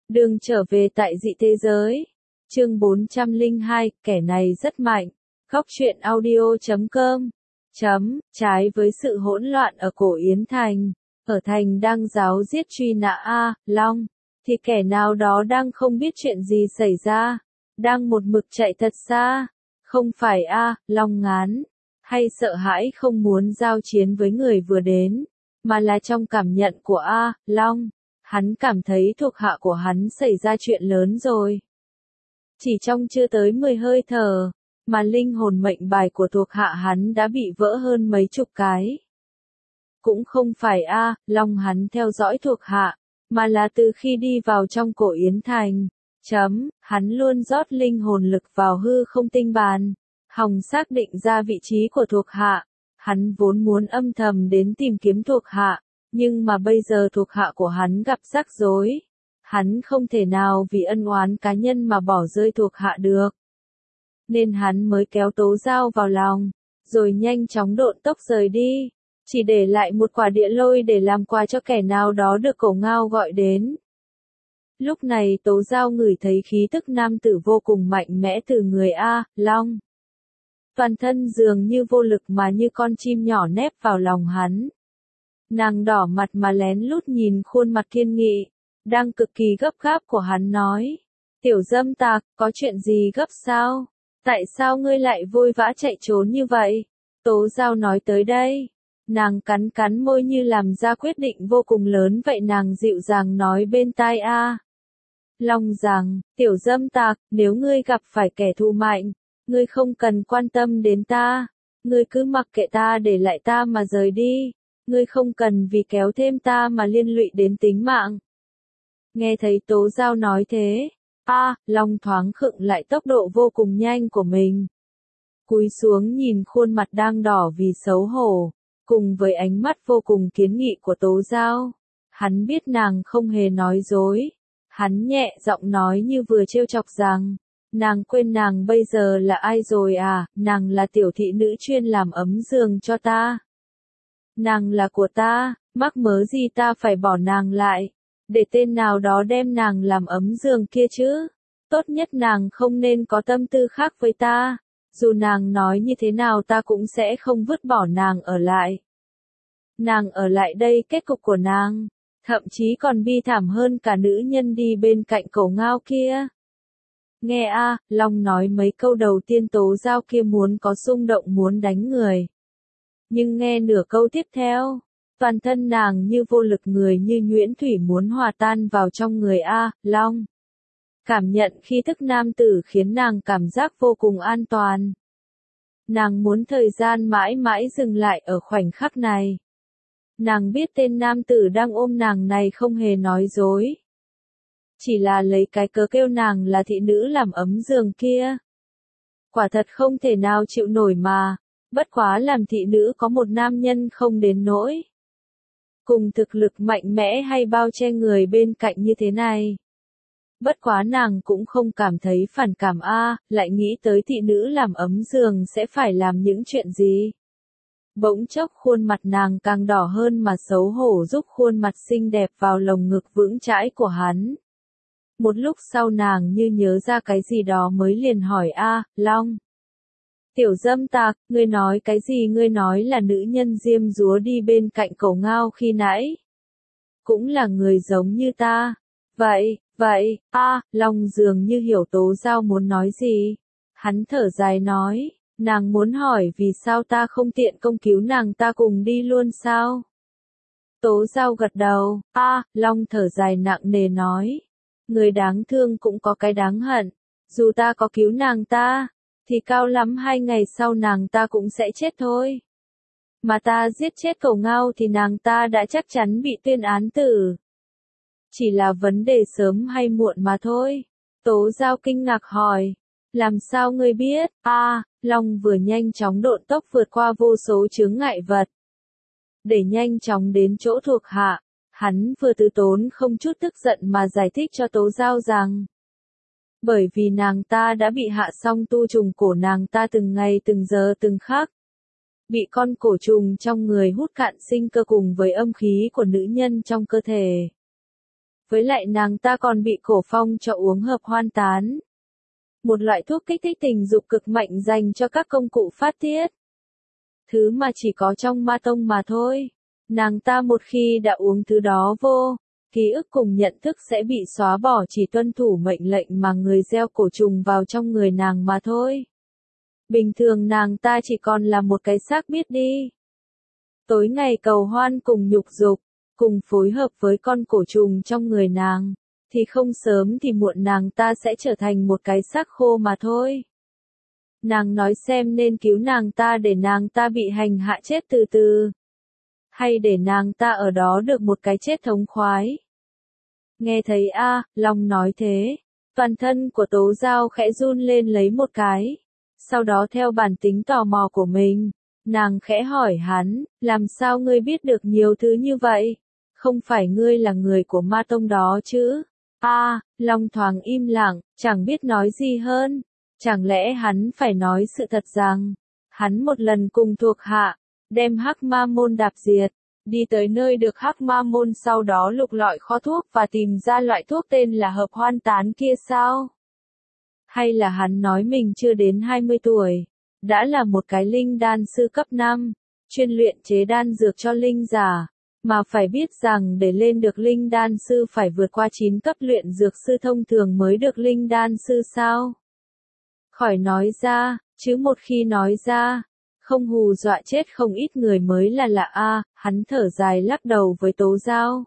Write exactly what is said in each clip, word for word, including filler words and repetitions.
Đường trở về tại dị thế giới. Chương bốn trăm lẻ hai, kẻ này rất mạnh. Góc truyện audio chấm com. Chấm, trái với sự hỗn loạn ở cổ Yến Thành, ở thành đang giáo giết truy nã A, Long, thì kẻ nào đó đang không biết chuyện gì xảy ra, đang một mực chạy thật xa, không phải A, Long ngán, hay sợ hãi không muốn giao chiến với người vừa đến, mà là trong cảm nhận của A, Long, hắn cảm thấy thuộc hạ của hắn xảy ra chuyện lớn rồi. Chỉ trong chưa tới mười hơi thở, mà linh hồn mệnh bài của thuộc hạ hắn đã bị vỡ hơn mấy chục cái. Cũng không phải A, Long hắn theo dõi thuộc hạ, mà là từ khi đi vào trong cổ Yến Thành, chấm, hắn luôn rót linh hồn lực vào hư không tinh bàn, hòng xác định ra vị trí của thuộc hạ. Hắn vốn muốn âm thầm đến tìm kiếm thuộc hạ, nhưng mà bây giờ thuộc hạ của hắn gặp rắc rối. Hắn không thể nào vì ân oán cá nhân mà bỏ rơi thuộc hạ được. Nên hắn mới kéo Tố Giao vào lòng, rồi nhanh chóng độn tốc rời đi, chỉ để lại một quả địa lôi để làm quà cho kẻ nào đó được Cổ Ngao gọi đến. Lúc này Tố Giao ngửi thấy khí tức nam tử vô cùng mạnh mẽ từ người A, Long. Toàn thân dường như vô lực mà như con chim nhỏ nép vào lòng hắn. Nàng đỏ mặt mà lén lút nhìn khuôn mặt kiên nghị, đang cực kỳ gấp gáp của hắn nói. Tiểu dâm tặc, có chuyện gì gấp sao? Tại sao ngươi lại vội vã chạy trốn như vậy? Tố Giao nói tới đây. Nàng cắn cắn môi như làm ra quyết định vô cùng lớn vậy nàng dịu dàng nói bên tai A. Long rằng, tiểu dâm tặc, nếu ngươi gặp phải kẻ thù mạnh, ngươi không cần quan tâm đến ta. Ngươi cứ mặc kệ ta để lại ta mà rời đi. Ngươi không cần vì kéo thêm ta mà liên lụy đến tính mạng. Nghe thấy Tố Giao nói thế, A, Long thoáng khựng lại tốc độ vô cùng nhanh của mình. Cúi xuống nhìn khuôn mặt đang đỏ vì xấu hổ, cùng với ánh mắt vô cùng kiến nghị của Tố Giao. Hắn biết nàng không hề nói dối. Hắn nhẹ giọng nói như vừa trêu chọc rằng, nàng quên nàng bây giờ là ai rồi à, nàng là tiểu thị nữ chuyên làm ấm giường cho ta. Nàng là của ta, mắc mớ gì ta phải bỏ nàng lại, để tên nào đó đem nàng làm ấm giường kia chứ. Tốt nhất nàng không nên có tâm tư khác với ta, dù nàng nói như thế nào ta cũng sẽ không vứt bỏ nàng ở lại. Nàng ở lại đây kết cục của nàng, thậm chí còn bi thảm hơn cả nữ nhân đi bên cạnh Cổ Ngao kia. Nghe A, Long nói mấy câu đầu tiên Tố Giao kia muốn có xung động muốn đánh người. Nhưng nghe nửa câu tiếp theo, toàn thân nàng như vô lực người như nhuyễn thủy muốn hòa tan vào trong người A, Long. Cảm nhận khí thức nam tử khiến nàng cảm giác vô cùng an toàn. Nàng muốn thời gian mãi mãi dừng lại ở khoảnh khắc này. Nàng biết tên nam tử đang ôm nàng này không hề nói dối. Chỉ là lấy cái cớ kêu nàng là thị nữ làm ấm giường kia. Quả thật không thể nào chịu nổi mà, bất quá làm thị nữ có một nam nhân không đến nỗi. Cùng thực lực mạnh mẽ hay bao che người bên cạnh như thế này. Bất quá nàng cũng không cảm thấy phản cảm A, lại nghĩ tới thị nữ làm ấm giường sẽ phải làm những chuyện gì. Bỗng chốc khuôn mặt nàng càng đỏ hơn mà xấu hổ giúp khuôn mặt xinh đẹp vào lồng ngực vững chãi của hắn. Một lúc sau nàng như nhớ ra cái gì đó mới liền hỏi A, Long. Tiểu dâm tặc, ngươi nói cái gì ngươi nói là nữ nhân diêm dúa đi bên cạnh Cổ Ngao khi nãy. Cũng là người giống như ta. Vậy, vậy, A, Long dường như hiểu Tố Giao muốn nói gì. Hắn thở dài nói, nàng muốn hỏi vì sao ta không tiện công cứu nàng ta cùng đi luôn sao? Tố Giao gật đầu, A, Long thở dài nặng nề nói. Người đáng thương cũng có cái đáng hận, dù ta có cứu nàng ta, thì cao lắm hai ngày sau nàng ta cũng sẽ chết thôi. Mà ta giết chết Cổ Ngao thì nàng ta đã chắc chắn bị tuyên án tử. Chỉ là vấn đề sớm hay muộn mà thôi. Tố Giao kinh ngạc hỏi, làm sao ngươi biết? A, Long vừa nhanh chóng độn tốc vượt qua vô số chướng ngại vật. Để nhanh chóng đến chỗ thuộc hạ. Hắn vừa từ tốn không chút tức giận mà giải thích cho Tố Giao rằng, bởi vì nàng ta đã bị hạ xong tu trùng cổ nàng ta từng ngày từng giờ từng khắc. Bị con cổ trùng trong người hút cạn sinh cơ cùng với âm khí của nữ nhân trong cơ thể. Với lại nàng ta còn bị cổ phong cho uống hợp hoan tán. Một loại thuốc kích thích tình dục cực mạnh dành cho các công cụ phát tiết. Thứ mà chỉ có trong ma tông mà thôi. Nàng ta một khi đã uống thứ đó vô, ký ức cùng nhận thức sẽ bị xóa bỏ, chỉ tuân thủ mệnh lệnh mà người gieo cổ trùng vào trong người nàng mà thôi. Bình thường nàng ta chỉ còn là một cái xác biết đi. Tối ngày cầu hoan cùng nhục dục, cùng phối hợp với con cổ trùng trong người nàng, thì không sớm thì muộn nàng ta sẽ trở thành một cái xác khô mà thôi. Nàng nói xem nên cứu nàng ta để nàng ta bị hành hạ chết từ từ, hay để nàng ta ở đó được một cái chết thống khoái. Nghe thấy a, Long nói thế, toàn thân của Tố Giao khẽ run lên lấy một cái. Sau đó theo bản tính tò mò của mình, nàng khẽ hỏi hắn, làm sao ngươi biết được nhiều thứ như vậy? Không phải ngươi là người của ma tông đó chứ? A, Long thoáng im lặng, chẳng biết nói gì hơn. Chẳng lẽ hắn phải nói sự thật rằng, hắn một lần cùng thuộc hạ, đem Hắc Ma Môn đạp diệt, đi tới nơi được Hắc Ma Môn sau đó lục lọi kho thuốc và tìm ra loại thuốc tên là hợp hoan tán kia sao? Hay là hắn nói mình chưa đến hai mươi tuổi, đã là một cái linh đan sư cấp năm, chuyên luyện chế đan dược cho linh giả, mà phải biết rằng để lên được linh đan sư phải vượt qua chín cấp luyện dược sư thông thường mới được linh đan sư sao? Khỏi nói ra, chứ một khi nói ra, không hù dọa chết không ít người mới là lạ a. Hắn thở dài lắc đầu với Tố Giao.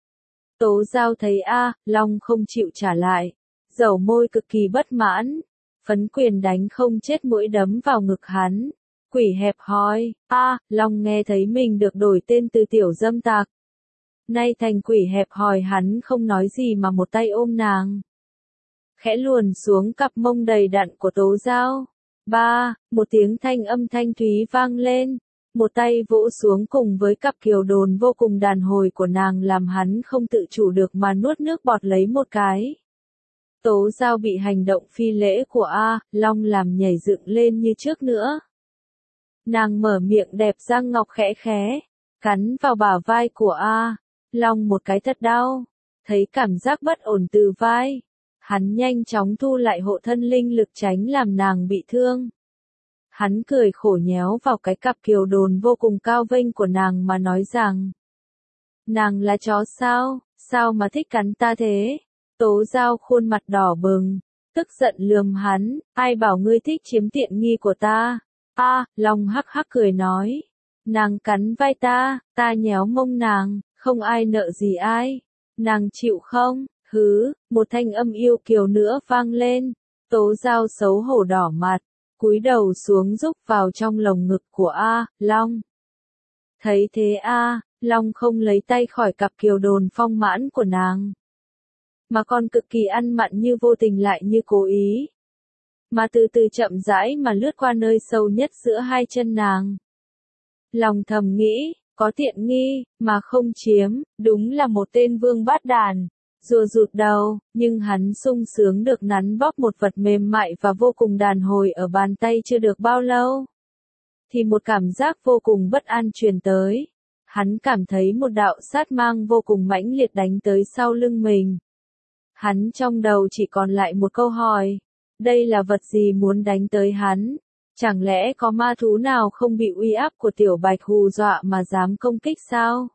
Tố Giao thấy a, Long không chịu trả lại, dầu môi cực kỳ bất mãn, phấn quyền đánh không chết mũi đấm vào ngực hắn. Quỷ hẹp hòi, a, Long nghe thấy mình được đổi tên từ tiểu dâm tặc, nay thành quỷ hẹp hòi. Hắn không nói gì mà một tay ôm nàng, khẽ luồn xuống cặp mông đầy đặn của Tố Giao. Ba, một tiếng thanh âm thanh thúy vang lên, một tay vỗ xuống cùng với cặp kiều đồn vô cùng đàn hồi của nàng làm hắn không tự chủ được mà nuốt nước bọt lấy một cái. Tố Giao bị hành động phi lễ của A, Long làm nhảy dựng lên như trước nữa. Nàng mở miệng đẹp răng ngọc khẽ khẽ, cắn vào bả vai của A, Long một cái thật đau, thấy cảm giác bất ổn từ vai. Hắn nhanh chóng thu lại hộ thân linh lực tránh làm nàng bị thương. Hắn cười khổ nhéo vào cái cặp kiều đồn vô cùng cao vênh của nàng mà nói rằng, nàng là chó sao, sao mà thích cắn ta thế? Tố Giao khuôn mặt đỏ bừng, tức giận lườm hắn, ai bảo ngươi thích chiếm tiện nghi của ta? A, Long hắc hắc cười nói, nàng cắn vai ta, ta nhéo mông nàng, không ai nợ gì ai, nàng chịu không? Hứ, một thanh âm yêu kiều nữa vang lên. Tố Giao xấu hổ đỏ mặt, cúi đầu xuống rúc vào trong lồng ngực của A, Long. Thấy thế A, Long không lấy tay khỏi cặp kiều đồn phong mãn của nàng, mà còn cực kỳ ăn mặn như vô tình lại như cố ý, mà từ từ chậm rãi mà lướt qua nơi sâu nhất giữa hai chân nàng. Lòng thầm nghĩ, có tiện nghi, mà không chiếm, đúng là một tên vương bát đàn. Rùa rụt đầu, nhưng hắn sung sướng được nắn bóp một vật mềm mại và vô cùng đàn hồi ở bàn tay chưa được bao lâu, thì một cảm giác vô cùng bất an truyền tới. Hắn cảm thấy một đạo sát mang vô cùng mãnh liệt đánh tới sau lưng mình. Hắn trong đầu chỉ còn lại một câu hỏi, đây là vật gì muốn đánh tới hắn? Chẳng lẽ có ma thú nào không bị uy áp của tiểu bạch hù dọa mà dám công kích sao?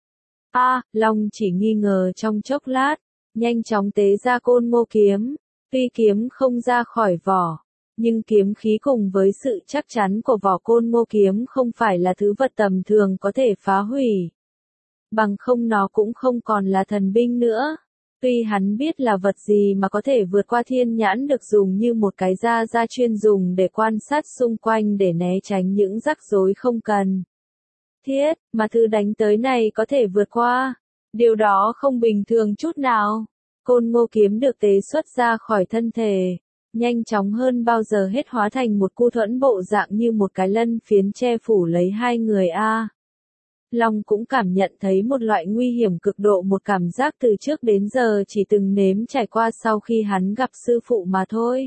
A, Long chỉ nghi ngờ trong chốc lát, nhanh chóng tế ra Côn Ngô kiếm. Tuy kiếm không ra khỏi vỏ, nhưng kiếm khí cùng với sự chắc chắn của vỏ Côn Ngô kiếm không phải là thứ vật tầm thường có thể phá hủy. Bằng không nó cũng không còn là thần binh nữa. Tuy hắn biết là vật gì mà có thể vượt qua thiên nhãn được dùng như một cái da da chuyên dùng để quan sát xung quanh để né tránh những rắc rối không cần thiết, mà thứ đánh tới này có thể vượt qua. Điều đó không bình thường chút nào. Côn Ngô kiếm được tế xuất ra khỏi thân thể, nhanh chóng hơn bao giờ hết hóa thành một cu thuẫn bộ dạng như một cái lân phiến che phủ lấy hai người A. Long cũng cảm nhận thấy một loại nguy hiểm cực độ, một cảm giác từ trước đến giờ chỉ từng nếm trải qua sau khi hắn gặp sư phụ mà thôi.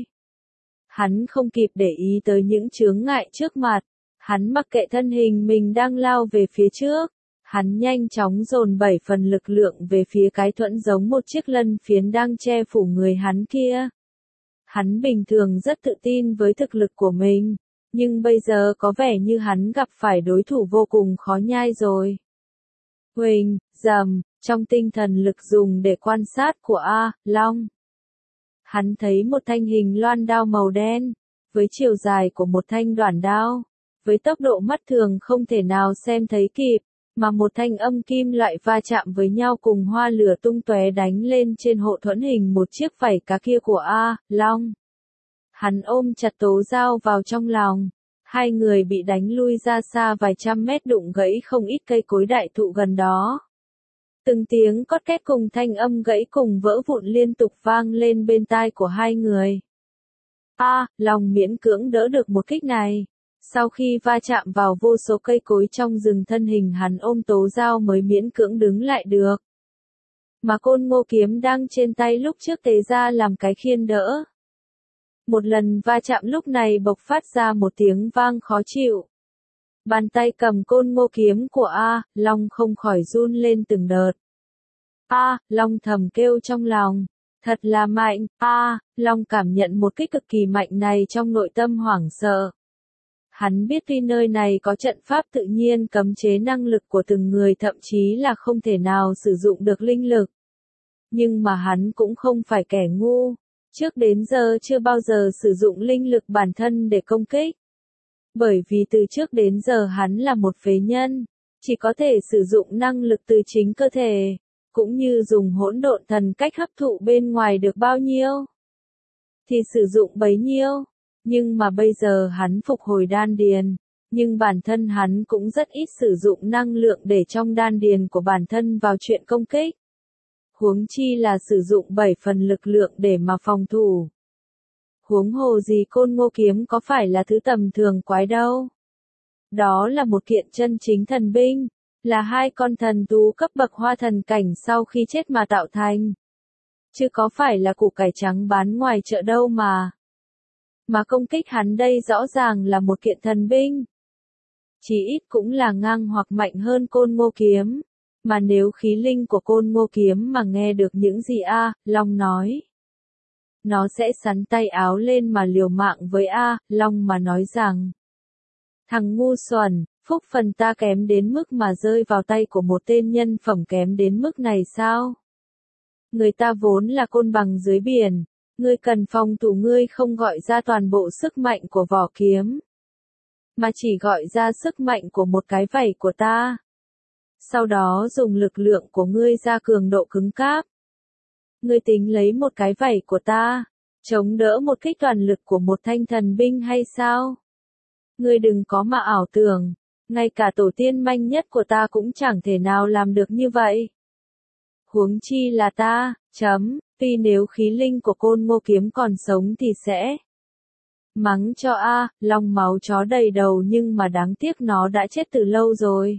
Hắn không kịp để ý tới những chướng ngại trước mặt. Hắn mặc kệ thân hình mình đang lao về phía trước. Hắn nhanh chóng dồn bảy phần lực lượng về phía cái thuẫn giống một chiếc lân phiến đang che phủ người hắn kia. Hắn bình thường rất tự tin với thực lực của mình, nhưng bây giờ có vẻ như hắn gặp phải đối thủ vô cùng khó nhai rồi. Huỳnh, rầm, trong tinh thần lực dùng để quan sát của A, Long. Hắn thấy một thanh hình loan đao màu đen, với chiều dài của một thanh đoản đao, với tốc độ mắt thường không thể nào xem thấy kịp, mà một thanh âm kim loại va chạm với nhau cùng hoa lửa tung tóe đánh lên trên hộ thuẫn hình một chiếc vảy cá kia của A, Long. Hắn ôm chặt Tố Giao vào trong lòng, hai người bị đánh lui ra xa vài trăm mét đụng gãy không ít cây cối đại thụ gần đó. Từng tiếng cót két cùng thanh âm gãy cùng vỡ vụn liên tục vang lên bên tai của hai người. A, Long miễn cưỡng đỡ được một kích này. Sau khi va chạm vào vô số cây cối trong rừng, thân hình hắn ôm Tố Giao mới miễn cưỡng đứng lại được. Mà côn ngô kiếm đang trên tay lúc trước tế ra làm cái khiên đỡ. Một lần va chạm lúc này bộc phát ra một tiếng vang khó chịu. Bàn tay cầm côn ngô kiếm của A, Long không khỏi run lên từng đợt. A, Long thầm kêu trong lòng. Thật là mạnh, A, Long cảm nhận một kích cực kỳ mạnh này trong nội tâm hoảng sợ. Hắn biết tuy nơi này có trận pháp tự nhiên cấm chế năng lực của từng người, thậm chí là không thể nào sử dụng được linh lực. Nhưng mà hắn cũng không phải kẻ ngu. Trước đến giờ chưa bao giờ sử dụng linh lực bản thân để công kích. Bởi vì từ trước đến giờ hắn là một phế nhân, chỉ có thể sử dụng năng lực từ chính cơ thể, cũng như dùng hỗn độn thần cách hấp thụ bên ngoài được bao nhiêu, thì sử dụng bấy nhiêu. Nhưng mà bây giờ hắn phục hồi đan điền, nhưng bản thân hắn cũng rất ít sử dụng năng lượng để trong đan điền của bản thân vào chuyện công kích. Huống chi là sử dụng bảy phần lực lượng để mà phòng thủ. Huống hồ gì côn ngô kiếm có phải là thứ tầm thường quái đâu. Đó là một kiện chân chính thần binh, là hai con thần thú cấp bậc hoa thần cảnh sau khi chết mà tạo thành. Chứ có phải là củ cải trắng bán ngoài chợ đâu mà. Mà công kích hắn đây rõ ràng là một kiện thần binh. Chỉ ít cũng là ngang hoặc mạnh hơn côn ngô kiếm. Mà nếu khí linh của côn ngô kiếm mà nghe được những gì A, Long nói, nó sẽ xắn tay áo lên mà liều mạng với A, Long mà nói rằng, thằng ngu xuẩn, phúc phần ta kém đến mức mà rơi vào tay của một tên nhân phẩm kém đến mức này sao? Người ta vốn là côn bằng dưới biển, ngươi cần phòng thủ, ngươi không gọi ra toàn bộ sức mạnh của vỏ kiếm, mà chỉ gọi ra sức mạnh của một cái vảy của ta. Sau đó dùng lực lượng của ngươi ra cường độ cứng cáp. Ngươi tính lấy một cái vảy của ta, chống đỡ một kích toàn lực của một thanh thần binh hay sao? Ngươi đừng có mà ảo tưởng, ngay cả tổ tiên manh nhất của ta cũng chẳng thể nào làm được như vậy. Huống chi là ta, chấm, tuy nếu khí linh của côn ngô kiếm còn sống thì sẽ mắng cho A, Long máu chó đầy đầu, nhưng mà đáng tiếc nó đã chết từ lâu rồi.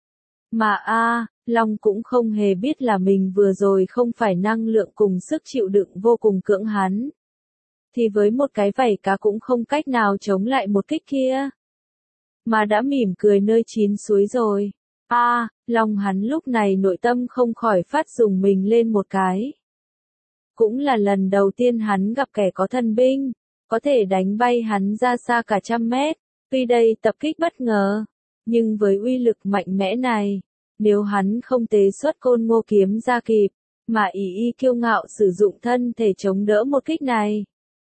Mà A, Long cũng không hề biết là mình vừa rồi không phải năng lượng cùng sức chịu đựng vô cùng cưỡng hắn. Thì với một cái vảy cá cũng không cách nào chống lại một kích kia. Mà đã mỉm cười nơi chín suối rồi. A, Long hắn lúc này nội tâm không khỏi phát rùng mình lên một cái. Cũng là lần đầu tiên hắn gặp kẻ có thần binh, có thể đánh bay hắn ra xa cả trăm mét. Tuy đây tập kích bất ngờ, nhưng với uy lực mạnh mẽ này, nếu hắn không tế xuất côn ngô kiếm ra kịp, mà ỷ y kiêu ngạo sử dụng thân thể chống đỡ một kích này,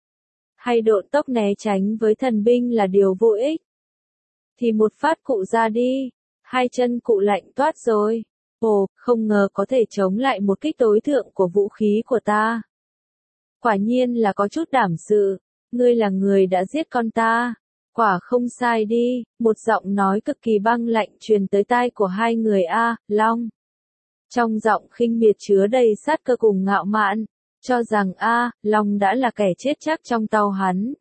hay độn tốc né tránh với thần binh là điều vô ích, thì một phát cụ ra đi, hai chân cụ lạnh toát rồi. Ồ, không ngờ có thể chống lại một kích tối thượng của vũ khí của ta. Quả nhiên là có chút đảm sự, ngươi là người đã giết con ta. Quả không sai đi, một giọng nói cực kỳ băng lạnh truyền tới tai của hai người A, Long. Trong giọng khinh miệt chứa đầy sát cơ cùng ngạo mạn, cho rằng A, Long đã là kẻ chết chắc trong tay hắn.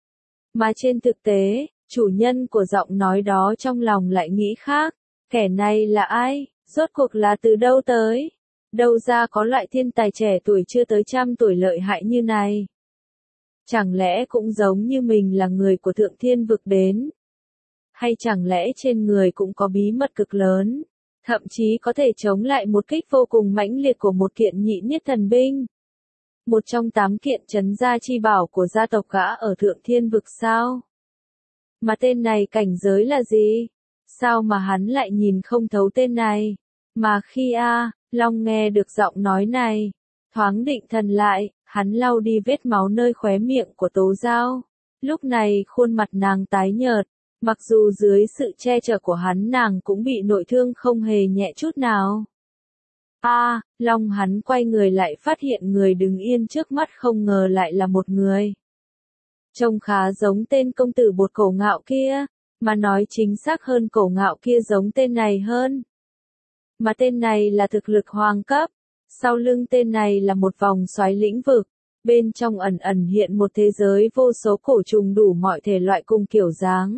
Mà trên thực tế, chủ nhân của giọng nói đó trong lòng lại nghĩ khác, kẻ này là ai, rốt cuộc là từ đâu tới, đâu ra có loại thiên tài trẻ tuổi chưa tới trăm tuổi lợi hại như này. Chẳng lẽ cũng giống như mình là người của thượng thiên vực đến? Hay chẳng lẽ trên người cũng có bí mật cực lớn, thậm chí có thể chống lại một kích vô cùng mãnh liệt của một kiện nhị niết thần binh. Một trong tám kiện trấn gia chi bảo của gia tộc gã ở Thượng Thiên Vực sao? Mà tên này cảnh giới là gì? Sao mà hắn lại nhìn không thấu tên này? Mà khi A, Long nghe được giọng nói này, thoáng định thần lại, hắn lau đi vết máu nơi khóe miệng của Tố Giao. Lúc này khuôn mặt nàng tái nhợt, mặc dù dưới sự che chở của hắn nàng cũng bị nội thương không hề nhẹ chút nào. A, à, Long hắn quay người lại phát hiện người đứng yên trước mắt không ngờ lại là một người. Trông khá giống tên công tử bột Cổ Ngạo kia, mà nói chính xác hơn Cổ Ngạo kia giống tên này hơn. Mà tên này là thực lực hoàng cấp, sau lưng tên này là một vòng xoáy lĩnh vực, bên trong ẩn ẩn hiện một thế giới vô số cổ trùng đủ mọi thể loại cùng kiểu dáng.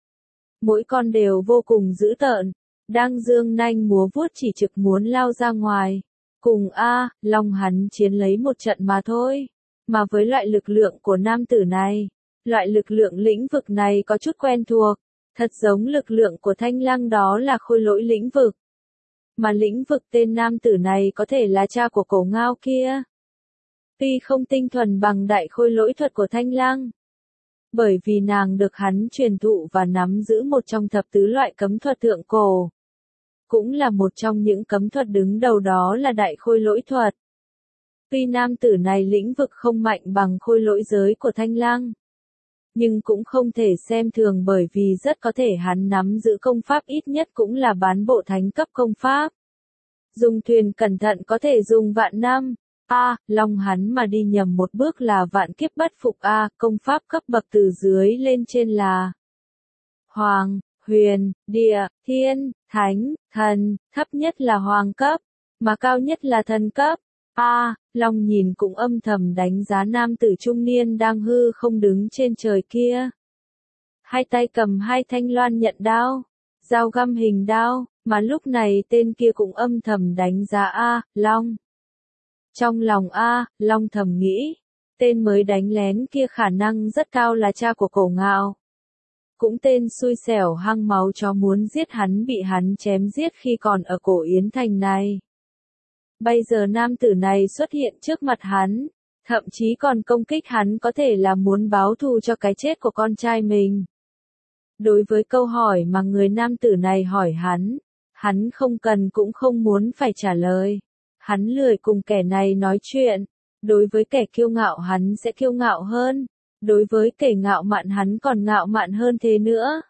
Mỗi con đều vô cùng dữ tợn, đang dương nanh múa vuốt chỉ trực muốn lao ra ngoài. Cùng A, Long hắn chiến lấy một trận mà thôi. Mà với loại lực lượng của nam tử này, loại lực lượng lĩnh vực này có chút quen thuộc, thật giống lực lượng của Thanh Lăng đó là khôi lỗi lĩnh vực. Mà lĩnh vực tên nam tử này có thể là cha của Cổ Ngao kia. Tuy không tinh thuần bằng đại khôi lỗi thuật của Thanh Lăng, bởi vì nàng được hắn truyền thụ và nắm giữ một trong thập tứ loại cấm thuật thượng cổ. Cũng là một trong những cấm thuật đứng đầu đó là đại khôi lỗi thuật. Tuy nam tử này lĩnh vực không mạnh bằng khôi lỗi giới của Thanh Lăng, nhưng cũng không thể xem thường bởi vì rất có thể hắn nắm giữ công pháp ít nhất cũng là bán bộ thánh cấp công pháp. Dùng thuyền cẩn thận có thể dùng vạn năm. A, à, Long hắn mà đi nhầm một bước là vạn kiếp bất phục A, à, công pháp cấp bậc từ dưới lên trên là Hoàng, Huyền, Địa, Thiên, Thánh, Thần, thấp nhất là Hoàng cấp, mà cao nhất là Thần cấp. A, à, Long nhìn cũng âm thầm đánh giá nam tử trung niên đang hư không đứng trên trời kia. Hai tay cầm hai thanh loan nhận đao, dao găm hình đao, mà lúc này tên kia cũng âm thầm đánh giá A, Long. Trong lòng A, Long thầm nghĩ, tên mới đánh lén kia khả năng rất cao là cha của Cổ Ngạo. Cũng tên xui xẻo hăng máu chó muốn giết hắn bị hắn chém giết khi còn ở Cổ Yến Thành này. Bây giờ nam tử này xuất hiện trước mặt hắn, thậm chí còn công kích hắn có thể là muốn báo thù cho cái chết của con trai mình. Đối với câu hỏi mà người nam tử này hỏi hắn, hắn không cần cũng không muốn phải trả lời. Hắn lười cùng kẻ này nói chuyện, đối với kẻ kiêu ngạo hắn sẽ kiêu ngạo hơn, đối với kẻ ngạo mạn hắn còn ngạo mạn hơn thế nữa.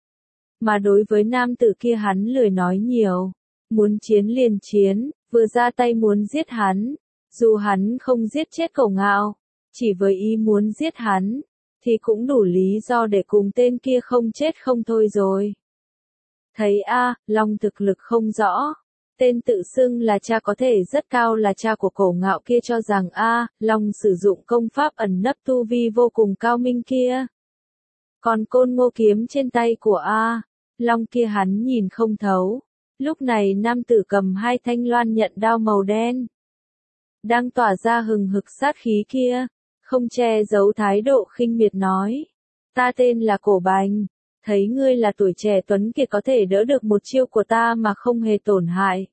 Mà đối với nam tử kia hắn lười nói nhiều, muốn chiến liền chiến, vừa ra tay muốn giết hắn, dù hắn không giết chết Cổ Ngạo, chỉ với ý muốn giết hắn, thì cũng đủ lý do để cùng tên kia không chết không thôi rồi. Thấy A, Long thực lực không rõ. Tên tự xưng là cha có thể rất cao là cha của Cổ Ngạo kia cho rằng A, Long sử dụng công pháp ẩn nấp tu vi vô cùng cao minh kia. Còn côn ngô kiếm trên tay của A, Long kia hắn nhìn không thấu. Lúc này nam tử cầm hai thanh loan nhận đao màu đen, đang tỏa ra hừng hực sát khí kia, không che giấu thái độ khinh miệt nói. Ta tên là Cổ Bành. Thấy ngươi là tuổi trẻ tuấn kiệt có thể đỡ được một chiêu của ta mà không hề tổn hại.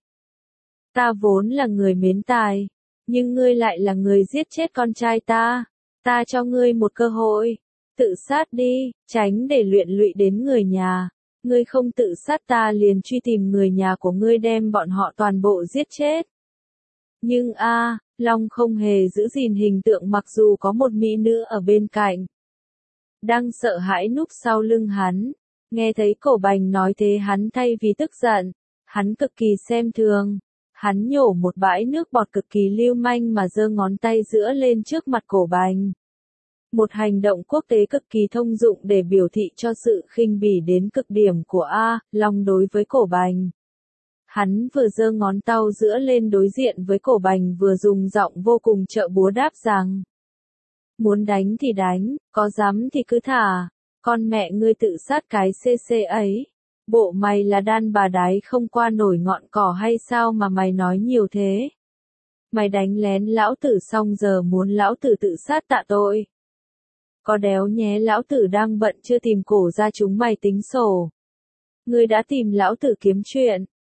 Ta vốn là người mến tài, nhưng ngươi lại là người giết chết con trai ta. Ta cho ngươi một cơ hội, tự sát đi, tránh để luyện lụy đến người nhà. Ngươi không tự sát ta liền truy tìm người nhà của ngươi đem bọn họ toàn bộ giết chết. Nhưng a, à, Long không hề giữ gìn hình tượng mặc dù có một mỹ nữ ở bên cạnh. Đang sợ hãi núp sau lưng hắn, nghe thấy Cổ Bành nói thế hắn thay vì tức giận, hắn cực kỳ xem thường, hắn nhổ một bãi nước bọt cực kỳ lưu manh mà giơ ngón tay giữa lên trước mặt Cổ Bành. Một hành động quốc tế cực kỳ thông dụng để biểu thị cho sự khinh bỉ đến cực điểm của A, Long đối với Cổ Bành. Hắn vừa giơ ngón tao giữa lên đối diện với Cổ Bành vừa dùng giọng vô cùng trợ búa đáp rằng. Muốn đánh thì đánh, có dám thì cứ thả, con mẹ ngươi tự sát cái xê xê ấy. Bộ mày là đàn bà đái không qua nổi ngọn cỏ hay sao mà mày nói nhiều thế? Mày đánh lén lão tử xong giờ muốn lão tử tự sát tạ tội. Có đéo nhé lão tử đang bận chưa tìm cổ ra chúng mày tính sổ. Ngươi đã tìm lão tử kiếm chuyện,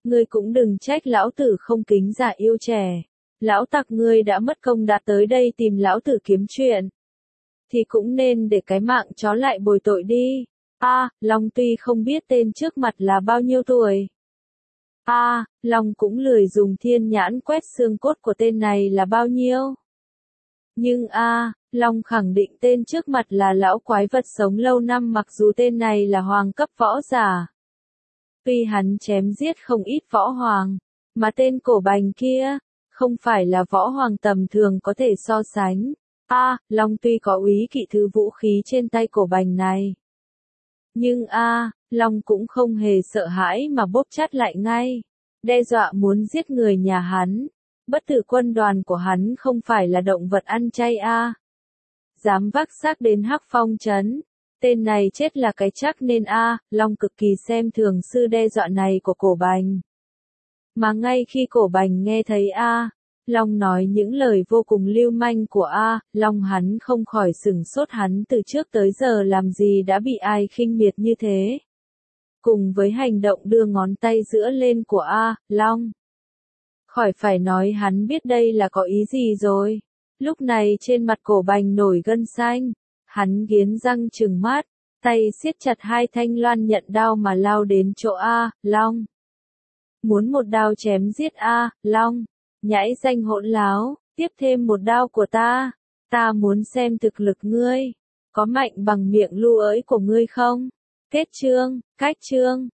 Ngươi cũng đừng trách lão tử không kính già yêu trẻ. Lão tặc ngươi đã mất công đã tới đây tìm lão tử kiếm chuyện. Thì cũng nên để cái mạng chó lại bồi tội đi. A, à, Long tuy không biết tên trước mặt là bao nhiêu tuổi. A, à, Long cũng lười dùng thiên nhãn quét xương cốt của tên này là bao nhiêu. Nhưng a, à, Long khẳng định tên trước mặt là lão quái vật sống lâu năm mặc dù tên này là hoàng cấp võ giả. Tuy hắn chém giết không ít võ hoàng, mà tên cổ bành kia, không phải là võ hoàng tầm thường có thể so sánh. A, à, Long tuy có úy kỵ thứ vũ khí trên tay cổ bành này. Nhưng a, à, Long cũng không hề sợ hãi mà bóp chát lại ngay. Đe dọa muốn giết người nhà hắn. Bất tử quân đoàn của hắn không phải là động vật ăn chay a. À. Dám vác xác đến Hắc Phong trấn. Tên này chết là cái chắc nên a, à, Long cực kỳ xem thường sự đe dọa này của cổ bành. Mà ngay khi cổ bành nghe thấy a, à, Long nói những lời vô cùng lưu manh của a, à, Long hắn không khỏi sửng sốt hắn từ trước tới giờ làm gì đã bị ai khinh miệt như thế. Cùng với hành động đưa ngón tay giữa lên của a, à, Long. Khỏi phải nói hắn biết đây là có ý gì rồi. Lúc này trên mặt cổ bành nổi gân xanh. Hắn nghiến răng trừng mắt, tay siết chặt hai thanh loan nhận đao mà lao đến chỗ A, Long. Muốn một đao chém giết A, Long. Nhãi danh hỗn láo, tiếp thêm một đao của ta. Ta muốn xem thực lực ngươi. Có mạnh bằng miệng lu ới của ngươi không? Kết chương, cách chương.